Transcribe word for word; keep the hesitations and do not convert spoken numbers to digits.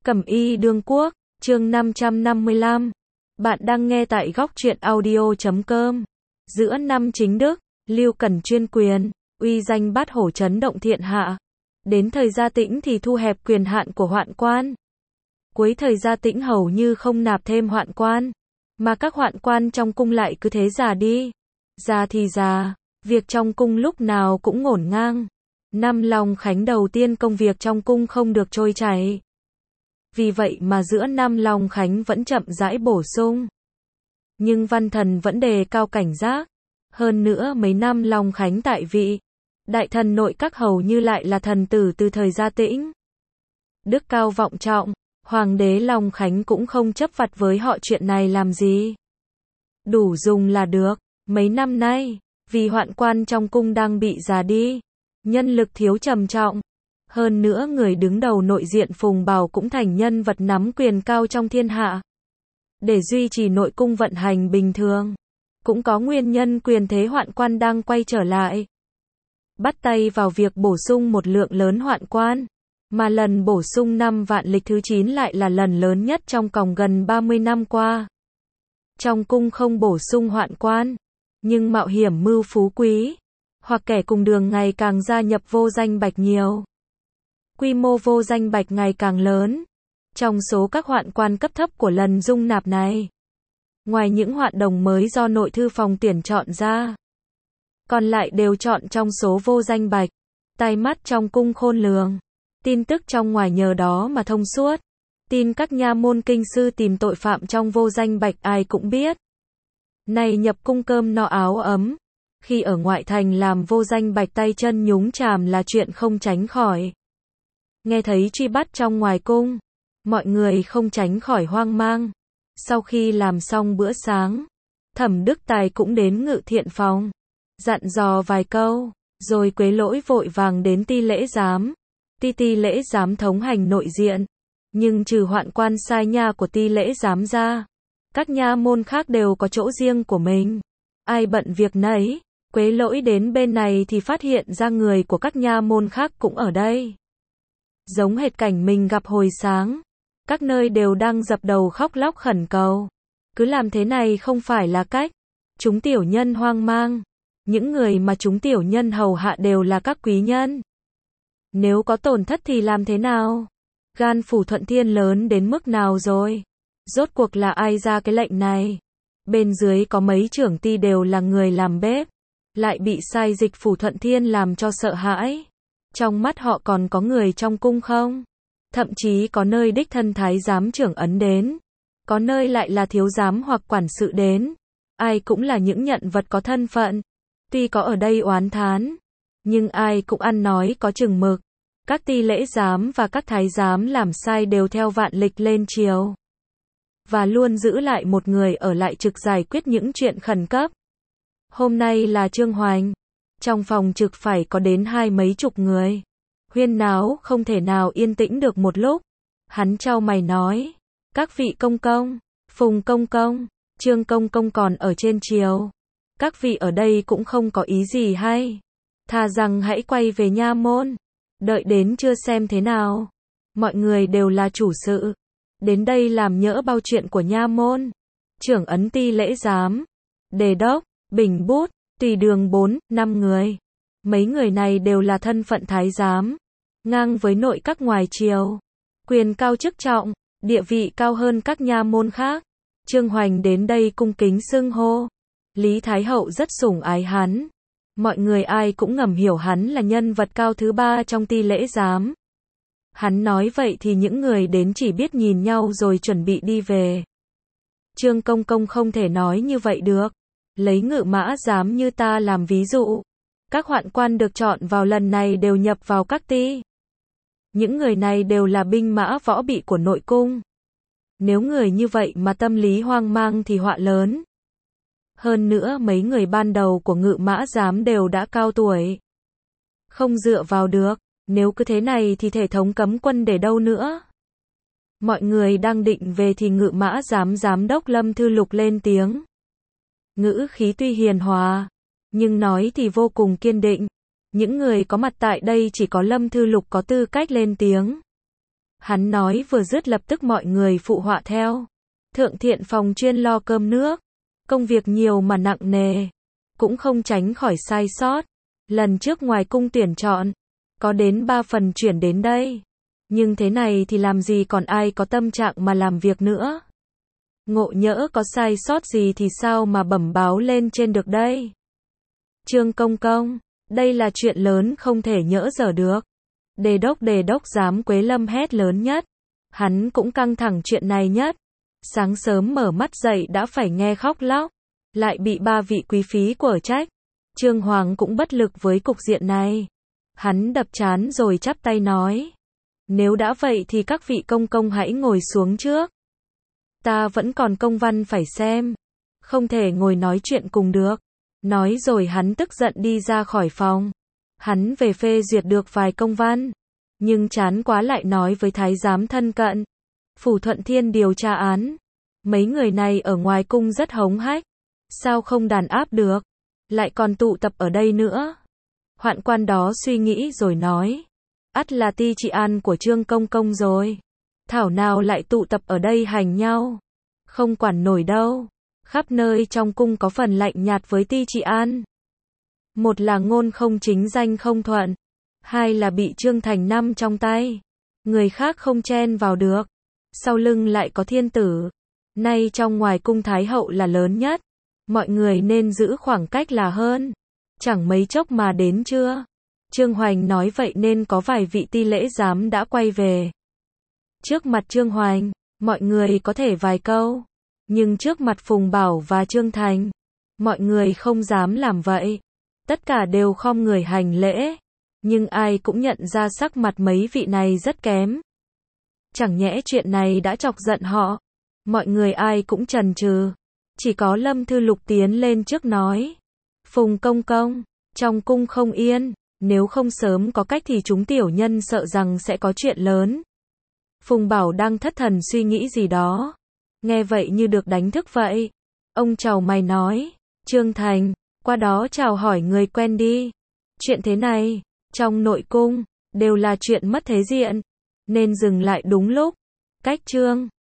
Cẩm y đương quốc, chương năm trăm năm mươi lăm. Bạn đang nghe tại góc truyện audio chấm com. Giữa năm chính đức, Lưu Cẩn chuyên quyền, uy danh bát hổ chấn động thiên hạ. Đến thời Gia Tĩnh thì thu hẹp quyền hạn của hoạn quan. Cuối thời Gia Tĩnh hầu như không nạp thêm hoạn quan, mà các hoạn quan trong cung lại cứ thế già đi. Già thì già, việc trong cung lúc nào cũng ngổn ngang. Năm Long Khánh đầu tiên công việc trong cung không được trôi chảy. Vì vậy mà giữa năm Long Khánh vẫn chậm rãi bổ sung. Nhưng văn thần vẫn đề cao cảnh giác. Hơn nữa mấy năm Long Khánh tại vị, đại thần nội các hầu như lại là thần tử từ thời Gia Tĩnh. Đức cao vọng trọng, hoàng đế Long Khánh cũng không chấp vặt với họ chuyện này làm gì. Đủ dùng là được. Mấy năm nay, vì hoạn quan trong cung đang bị già đi, nhân lực thiếu trầm trọng. Hơn nữa người đứng đầu nội diện Phùng Bảo cũng thành nhân vật nắm quyền cao trong thiên hạ. Để duy trì nội cung vận hành bình thường, cũng có nguyên nhân quyền thế hoạn quan đang quay trở lại. Bắt tay vào việc bổ sung một lượng lớn hoạn quan, mà lần bổ sung năm vạn lịch thứ chín lại là lần lớn nhất trong vòng gần ba mươi năm qua. Trong cung không bổ sung hoạn quan, nhưng mạo hiểm mưu phú quý, hoặc kẻ cùng đường ngày càng gia nhập vô danh bạch nhiều. Quy mô vô danh bạch ngày càng lớn. Trong số các hoạn quan cấp thấp của lần dung nạp này, ngoài những hoạn đồng mới do nội thư phòng tuyển chọn ra, còn lại đều chọn trong số vô danh bạch. Tai mắt trong cung khôn lường, tin tức trong ngoài nhờ đó mà thông suốt. Tin các nha môn kinh sư tìm tội phạm trong vô danh bạch ai cũng biết. Này nhập cung cơm no áo ấm, khi ở ngoại thành làm vô danh bạch tay chân nhúng chàm là chuyện không tránh khỏi. Nghe thấy truy bắt trong ngoài cung, mọi người không tránh khỏi hoang mang. Sau khi làm xong bữa sáng, Thẩm Đức Tài cũng đến ngự thiện phòng, dặn dò vài câu, rồi Quế Lỗi vội vàng đến ti lễ giám. Ti ti lễ giám thống hành nội diện, nhưng trừ hoạn quan sai nha của ti lễ giám ra, các nha môn khác đều có chỗ riêng của mình. Ai bận việc nấy. Quế Lỗi đến bên này thì phát hiện ra người của các nha môn khác cũng ở đây. Giống hệt cảnh mình gặp hồi sáng. Các nơi đều đang dập đầu khóc lóc khẩn cầu. Cứ làm thế này không phải là cách. Chúng tiểu nhân hoang mang. Những người mà chúng tiểu nhân hầu hạ đều là các quý nhân. Nếu có tổn thất thì làm thế nào? Gan Phủ Thuận Thiên lớn đến mức nào rồi? Rốt cuộc là ai ra cái lệnh này? Bên dưới có mấy trưởng ty đều là người làm bếp, lại bị sai dịch Phủ Thuận Thiên làm cho sợ hãi. Trong mắt họ còn có người trong cung không? Thậm chí có nơi đích thân thái giám trưởng ấn đến, có nơi lại là thiếu giám hoặc quản sự đến. Ai cũng là những nhận vật có thân phận. Tuy có ở đây oán thán, nhưng ai cũng ăn nói có chừng mực. Các ti lễ giám và các thái giám làm sai đều theo vạn lịch lên triều, và luôn giữ lại một người ở lại trực giải quyết những chuyện khẩn cấp. Hôm nay là Trương Hoành. Trong phòng trực phải có đến hai mấy chục người. Huyên náo không thể nào yên tĩnh được một lúc. Hắn chau mày nói, các vị công công, Phùng công công, Trương công công còn ở trên triều. Các vị ở đây cũng không có ý gì hay. Thà rằng hãy quay về nha môn. Đợi đến trưa xem thế nào. Mọi người đều là chủ sự. Đến đây làm nhỡ bao chuyện của nha môn. Trưởng ấn ti lễ giám, đề đốc, bình bút, tùy đường bốn, năm người. Mấy người này đều là thân phận thái giám, ngang với nội các ngoài triều. Quyền cao chức trọng, địa vị cao hơn các nha môn khác. Trương Hoành đến đây cung kính xưng hô. Lý Thái Hậu rất sủng ái hắn. Mọi người ai cũng ngầm hiểu hắn là nhân vật cao thứ ba trong ti lễ giám. Hắn nói vậy thì những người đến chỉ biết nhìn nhau rồi chuẩn bị đi về. Trương công công không thể nói như vậy được. Lấy ngự mã giám như ta làm ví dụ. Các hoạn quan được chọn vào lần này đều nhập vào các ti. Những người này đều là binh mã võ bị của nội cung. Nếu người như vậy mà tâm lý hoang mang thì họa lớn. Hơn nữa mấy người ban đầu của ngự mã giám đều đã cao tuổi. Không dựa vào được. Nếu cứ thế này thì thể thống cấm quân để đâu nữa? Mọi người đang định về thì ngự mã giám giám đốc Lâm Thư Lục lên tiếng. Ngữ khí tuy hiền hòa, nhưng nói thì vô cùng kiên định. Những người có mặt tại đây chỉ có Lâm Thư Lục có tư cách lên tiếng. Hắn nói vừa dứt lập tức mọi người phụ họa theo. Thượng thiện phòng chuyên lo cơm nước. Công việc nhiều mà nặng nề. Cũng không tránh khỏi sai sót. Lần trước ngoài cung tuyển chọn, có đến ba phần chuyển đến đây. Nhưng thế này thì làm gì còn ai có tâm trạng mà làm việc nữa. Ngộ nhỡ có sai sót gì thì sao mà bẩm báo lên trên được đây. Trương Công Công, đây là chuyện lớn không thể nhỡ dở được. Đề đốc đề đốc giám Quế Lâm hét lớn nhất. Hắn cũng căng thẳng chuyện này nhất. Sáng sớm mở mắt dậy đã phải nghe khóc lóc. Lại bị ba vị quý phí quở trách. Trương Hoàng cũng bất lực với cục diện này. Hắn đập trán rồi chắp tay nói. Nếu đã vậy thì các vị công công hãy ngồi xuống trước. Ta vẫn còn công văn phải xem. Không thể ngồi nói chuyện cùng được. Nói rồi hắn tức giận đi ra khỏi phòng. Hắn về phê duyệt được vài công văn. Nhưng chán quá lại nói với thái giám thân cận. Phủ Thuận Thiên điều tra án. Mấy người này ở ngoài cung rất hống hách. Sao không đàn áp được. Lại còn tụ tập ở đây nữa. Hoạn quan đó suy nghĩ rồi nói. Ắt là ti trị an của Trương Công Công rồi. Thảo nào lại tụ tập ở đây hành nhau. Không quản nổi đâu. Khắp nơi trong cung có phần lạnh nhạt với ti trị an. Một là ngôn không chính danh không thuận. Hai là bị Trương Thành Năm trong tay. Người khác không chen vào được. Sau lưng lại có thiên tử. Nay trong ngoài cung Thái Hậu là lớn nhất. Mọi người nên giữ khoảng cách là hơn. Chẳng mấy chốc mà đến chưa. Trương Hoành nói vậy nên có vài vị ti lễ giám đã quay về. Trước mặt Trương Hoành, mọi người có thể vài câu. Nhưng trước mặt Phùng Bảo và Trương Thành, mọi người không dám làm vậy. Tất cả đều khom người hành lễ. Nhưng ai cũng nhận ra sắc mặt mấy vị này rất kém. Chẳng nhẽ chuyện này đã chọc giận họ. Mọi người ai cũng chần chừ. Chỉ có Lâm Thư Lục tiến lên trước nói. Phùng công công, trong cung không yên. Nếu không sớm có cách thì chúng tiểu nhân sợ rằng sẽ có chuyện lớn. Phùng Bảo đang thất thần suy nghĩ gì đó. Nghe vậy như được đánh thức vậy. Ông chào mày nói. Trương Thành, qua đó chào hỏi người quen đi. Chuyện thế này, trong nội cung, đều là chuyện mất thế diện. Nên dừng lại đúng lúc. Cách Trương